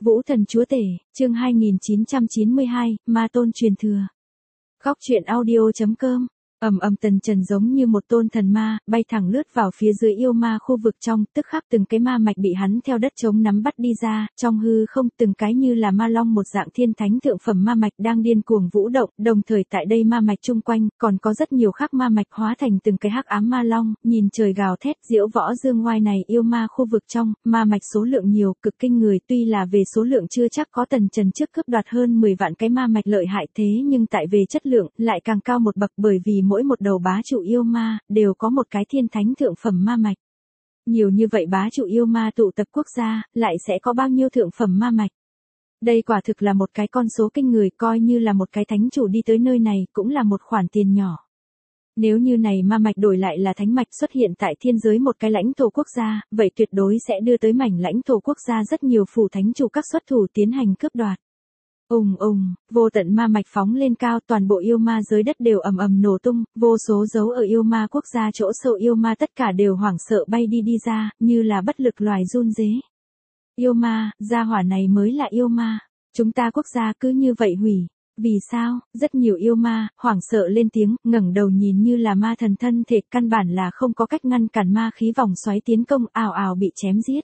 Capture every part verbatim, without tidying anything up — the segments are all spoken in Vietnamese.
Vũ thần chúa tể, chương hai nghìn chín trăm chín mươi hai, ma tôn truyền thừa. Góc truyện audio chấm com. Ầm ầm, Tần Trần giống như một tôn thần ma, bay thẳng lướt vào phía dưới yêu ma khu vực trong, tức khắc từng cái ma mạch bị hắn theo đất trống nắm bắt đi ra, trong hư không từng cái như là ma long một dạng thiên thánh thượng phẩm ma mạch đang điên cuồng vũ động, đồng thời tại đây ma mạch chung quanh, còn có rất nhiều khác ma mạch hóa thành từng cái hắc ám ma long, nhìn trời gào thét diễu võ dương ngoai này yêu ma khu vực trong, ma mạch số lượng nhiều, cực kinh người, tuy là về số lượng chưa chắc có Tần Trần trước cướp đoạt hơn mười vạn cái ma mạch lợi hại thế nhưng tại về chất lượng, lại càng cao một bậc bởi vì mỗi một đầu bá chủ yêu ma, đều có một cái thiên thánh thượng phẩm ma mạch. Nhiều như vậy bá chủ yêu ma tụ tập quốc gia, lại sẽ có bao nhiêu thượng phẩm ma mạch. Đây quả thực là một cái con số kinh người, coi như là một cái thánh chủ đi tới nơi này, cũng là một khoản tiền nhỏ. Nếu như này ma mạch đổi lại là thánh mạch xuất hiện tại thiên giới một cái lãnh thổ quốc gia, vậy tuyệt đối sẽ đưa tới mảnh lãnh thổ quốc gia rất nhiều phủ thánh chủ các xuất thủ tiến hành cướp đoạt. Ùng ùng, vô tận ma mạch phóng lên cao, toàn bộ yêu ma dưới đất đều ầm ầm nổ tung, vô số dấu ở yêu ma quốc gia chỗ sâu yêu ma tất cả đều hoảng sợ bay đi đi ra, như là bất lực loài run rế. Yêu ma, gia hỏa này mới là yêu ma, chúng ta quốc gia cứ như vậy hủy. Vì sao? Rất nhiều yêu ma, hoảng sợ lên tiếng, ngẩng đầu nhìn như là ma thần thân thể, căn bản là không có cách ngăn cản ma khí vòng xoáy tiến công, ào ào bị chém giết.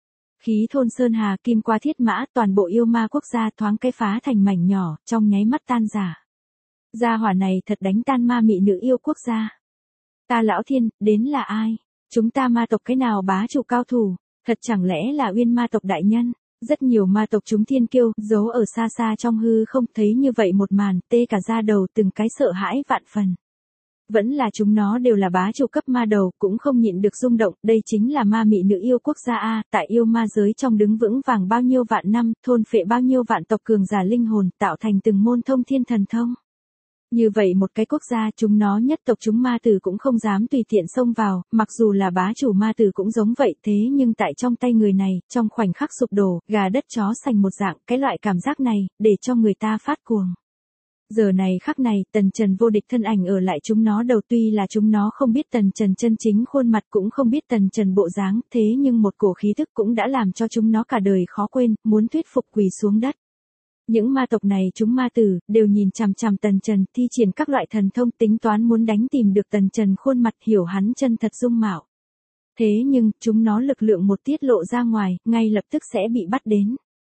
Khí thôn sơn hà kim qua thiết mã, toàn bộ yêu ma quốc gia thoáng cái phá thành mảnh nhỏ, trong nháy mắt tan rã. Gia hỏa này thật đánh tan ma mị nữ yêu quốc gia. Ta lão thiên, đến là ai? Chúng ta ma tộc cái nào bá chủ cao thủ? Thật chẳng lẽ là Uyên ma tộc đại nhân? Rất nhiều ma tộc chúng thiên kiêu, giấu ở xa xa trong hư không, thấy như vậy một màn, tê cả da đầu, từng cái sợ hãi vạn phần. Vẫn là chúng nó đều là bá chủ cấp ma đầu, cũng không nhịn được rung động, đây chính là ma mị nữ yêu quốc gia a, tại yêu ma giới trong đứng vững vàng bao nhiêu vạn năm, thôn phệ bao nhiêu vạn tộc cường giả linh hồn, tạo thành từng môn thông thiên thần thông. Như vậy một cái quốc gia, chúng nó nhất tộc chúng ma tử cũng không dám tùy tiện xông vào, mặc dù là bá chủ ma tử cũng giống vậy, thế nhưng tại trong tay người này, trong khoảnh khắc sụp đổ, gà đất chó sành một dạng, cái loại cảm giác này, để cho người ta phát cuồng. Giờ này khắc này, Tần Trần vô địch thân ảnh ở lại chúng nó đầu, tuy là chúng nó không biết Tần Trần chân chính khuôn mặt, cũng không biết Tần Trần bộ dáng, thế nhưng một cổ khí thức cũng đã làm cho chúng nó cả đời khó quên, muốn thuyết phục quỳ xuống đất. Những ma tộc này chúng ma tử, đều nhìn chằm chằm Tần Trần, thi triển các loại thần thông tính toán muốn đánh tìm được Tần Trần khuôn mặt, hiểu hắn chân thật dung mạo. Thế nhưng, chúng nó lực lượng một tiết lộ ra ngoài, ngay lập tức sẽ bị bắt đến.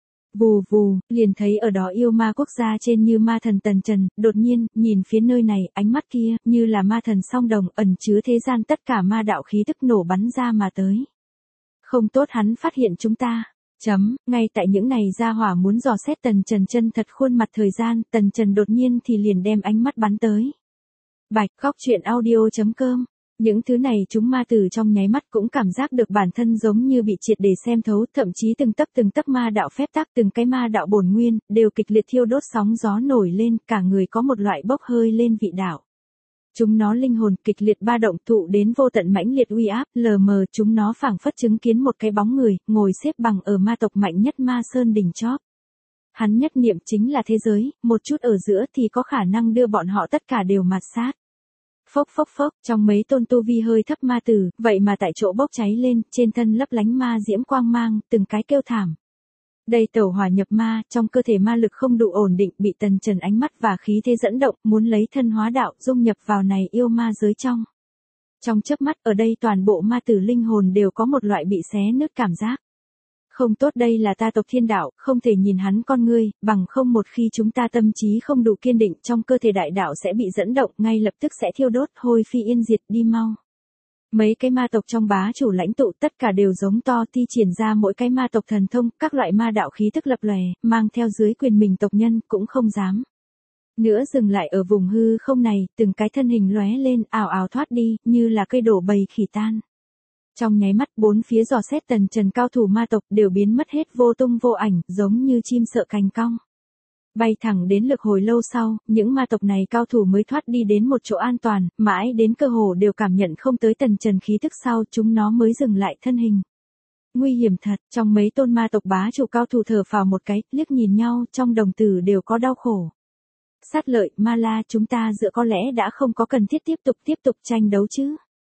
Vù vù, liền thấy ở đó yêu ma quốc gia trên như ma thần Tần Trần, đột nhiên, nhìn phía nơi này, ánh mắt kia, như là ma thần song đồng, ẩn chứa thế gian tất cả ma đạo khí tức nổ bắn ra mà tới. Không tốt, hắn phát hiện chúng ta. Chấm, ngay tại những này gia hỏa muốn dò xét Tần Trần chân thật khuôn mặt thời gian, Tần Trần đột nhiên thì liền đem ánh mắt bắn tới. Bạch, góc truyện audio chấm com. Những thứ này chúng ma tử trong nháy mắt cũng cảm giác được bản thân giống như bị triệt để xem thấu, thậm chí từng tấc từng tấc ma đạo phép tắc, từng cái ma đạo bổn nguyên, đều kịch liệt thiêu đốt sóng gió nổi lên, cả người có một loại bốc hơi lên vị đạo. Chúng nó linh hồn kịch liệt ba động thụ đến vô tận mãnh liệt uy áp, lờ mờ chúng nó phảng phất chứng kiến một cái bóng người, ngồi xếp bằng ở ma tộc mạnh nhất ma sơn đỉnh chóp. Hắn nhất niệm chính là thế giới, một chút ở giữa thì có khả năng đưa bọn họ tất cả đều mạt sát. Phốc phốc phốc, trong mấy tôn tu vi hơi thấp ma tử, vậy mà tại chỗ bốc cháy lên, trên thân lấp lánh ma diễm quang mang, từng cái kêu thảm. Đây tẩu hỏa nhập ma, trong cơ thể ma lực không đủ ổn định, bị Tần Trần ánh mắt và khí thế dẫn động, muốn lấy thân hóa đạo, dung nhập vào này yêu ma giới trong. Trong chớp mắt, ở đây toàn bộ ma tử linh hồn đều có một loại bị xé nứt cảm giác. Không tốt, đây là ta tộc thiên đạo, không thể nhìn hắn con ngươi, bằng không một khi chúng ta tâm trí không đủ kiên định, trong cơ thể đại đạo sẽ bị dẫn động, ngay lập tức sẽ thiêu đốt, hôi phi yên diệt, đi mau. Mấy cái ma tộc trong bá chủ lãnh tụ tất cả đều giống to, thi triển ra mỗi cái ma tộc thần thông, các loại ma đạo khí tức lập lòe, mang theo dưới quyền mình tộc nhân, cũng không dám nữa dừng lại ở vùng hư không này, từng cái thân hình lóe lên, ảo ảo thoát đi, như là cây đổ bầy khỉ tan. Trong nháy mắt, bốn phía dò xét Tần Trần cao thủ ma tộc đều biến mất hết vô tung vô ảnh, giống như chim sợ cành cong. Bay thẳng đến lực hồi lâu sau, những ma tộc này cao thủ mới thoát đi đến một chỗ an toàn, mãi đến cơ hồ đều cảm nhận không tới Tần Trần khí tức sau, chúng nó mới dừng lại thân hình. Nguy hiểm thật, trong mấy tôn ma tộc bá chủ cao thủ thở phào một cái, liếc nhìn nhau, trong đồng tử đều có đau khổ. Sát lợi, ma la, chúng ta giữa có lẽ đã không có cần thiết tiếp tục tiếp tục tranh đấu chứ.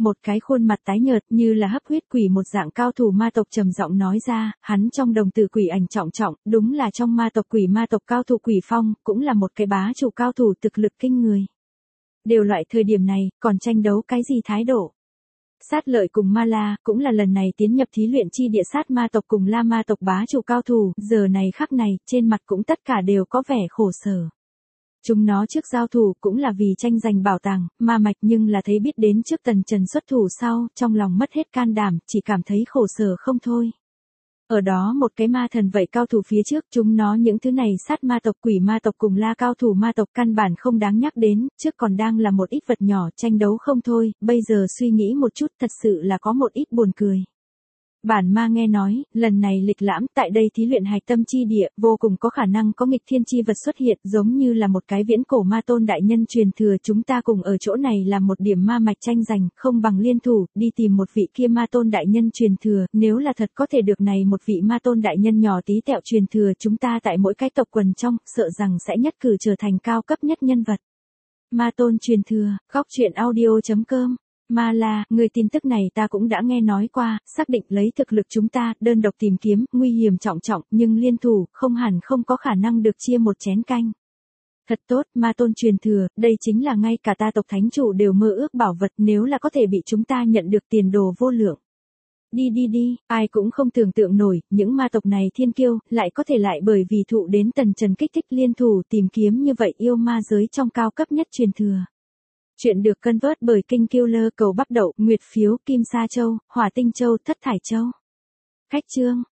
một cái khuôn mặt tái nhợt như là hấp huyết quỷ một dạng cao thủ ma tộc trầm giọng nói ra, hắn trong đồng tử quỷ ảnh trọng trọng, đúng là trong ma tộc quỷ ma tộc cao thủ Quỷ Phong, cũng là một cái bá chủ cao thủ thực lực kinh người. Đều loại thời điểm này, còn tranh đấu cái gì thái độ? Sát Lợi cùng Ma La, cũng là lần này tiến nhập thí luyện chi địa sát ma tộc cùng La ma tộc bá chủ cao thủ, giờ này khắc này, trên mặt cũng tất cả đều có vẻ khổ sở. Chúng nó trước giao thủ cũng là vì tranh giành bảo tàng, ma mạch nhưng là thấy biết đến trước Tần Trần xuất thủ sau, trong lòng mất hết can đảm, chỉ cảm thấy khổ sở không thôi. Ở đó một cái ma thần vậy cao thủ phía trước, chúng nó những thứ này sát ma tộc quỷ ma tộc cùng La cao thủ ma tộc căn bản không đáng nhắc đến, trước còn đang là một ít vật nhỏ tranh đấu không thôi, bây giờ suy nghĩ một chút thật sự là có một ít buồn cười. Bản ma nghe nói, lần này lịch lãm tại đây thí luyện hạch tâm chi địa, vô cùng có khả năng có nghịch thiên chi vật xuất hiện, giống như là một cái viễn cổ ma tôn đại nhân truyền thừa, chúng ta cùng ở chỗ này làm một điểm ma mạch tranh giành, không bằng liên thủ, đi tìm một vị kia ma tôn đại nhân truyền thừa, nếu là thật có thể được này một vị ma tôn đại nhân nhỏ tí tẹo truyền thừa, chúng ta tại mỗi cái tộc quần trong, sợ rằng sẽ nhất cử trở thành cao cấp nhất nhân vật. Ma tôn truyền thừa, góc truyện audio chấm com. Ma La, người tin tức này ta cũng đã nghe nói qua, xác định lấy thực lực chúng ta, đơn độc tìm kiếm, nguy hiểm trọng trọng, nhưng liên thủ, không hẳn không có khả năng được chia một chén canh. Thật tốt, ma tôn truyền thừa, đây chính là ngay cả ta tộc thánh chủ đều mơ ước bảo vật, nếu là có thể bị chúng ta nhận được tiền đồ vô lượng. Đi đi đi, ai cũng không tưởng tượng nổi, những ma tộc này thiên kiêu, lại có thể lại bởi vì thụ đến Tần Trần kích thích liên thủ tìm kiếm như vậy yêu ma giới trong cao cấp nhất truyền thừa. Chuyện được cân vớt bởi Kinh Killer cầu bắp đậu, Nguyệt Phiếu, Kim Sa Châu, Hỏa Tinh Châu, Thất Thải Châu. Khách chương.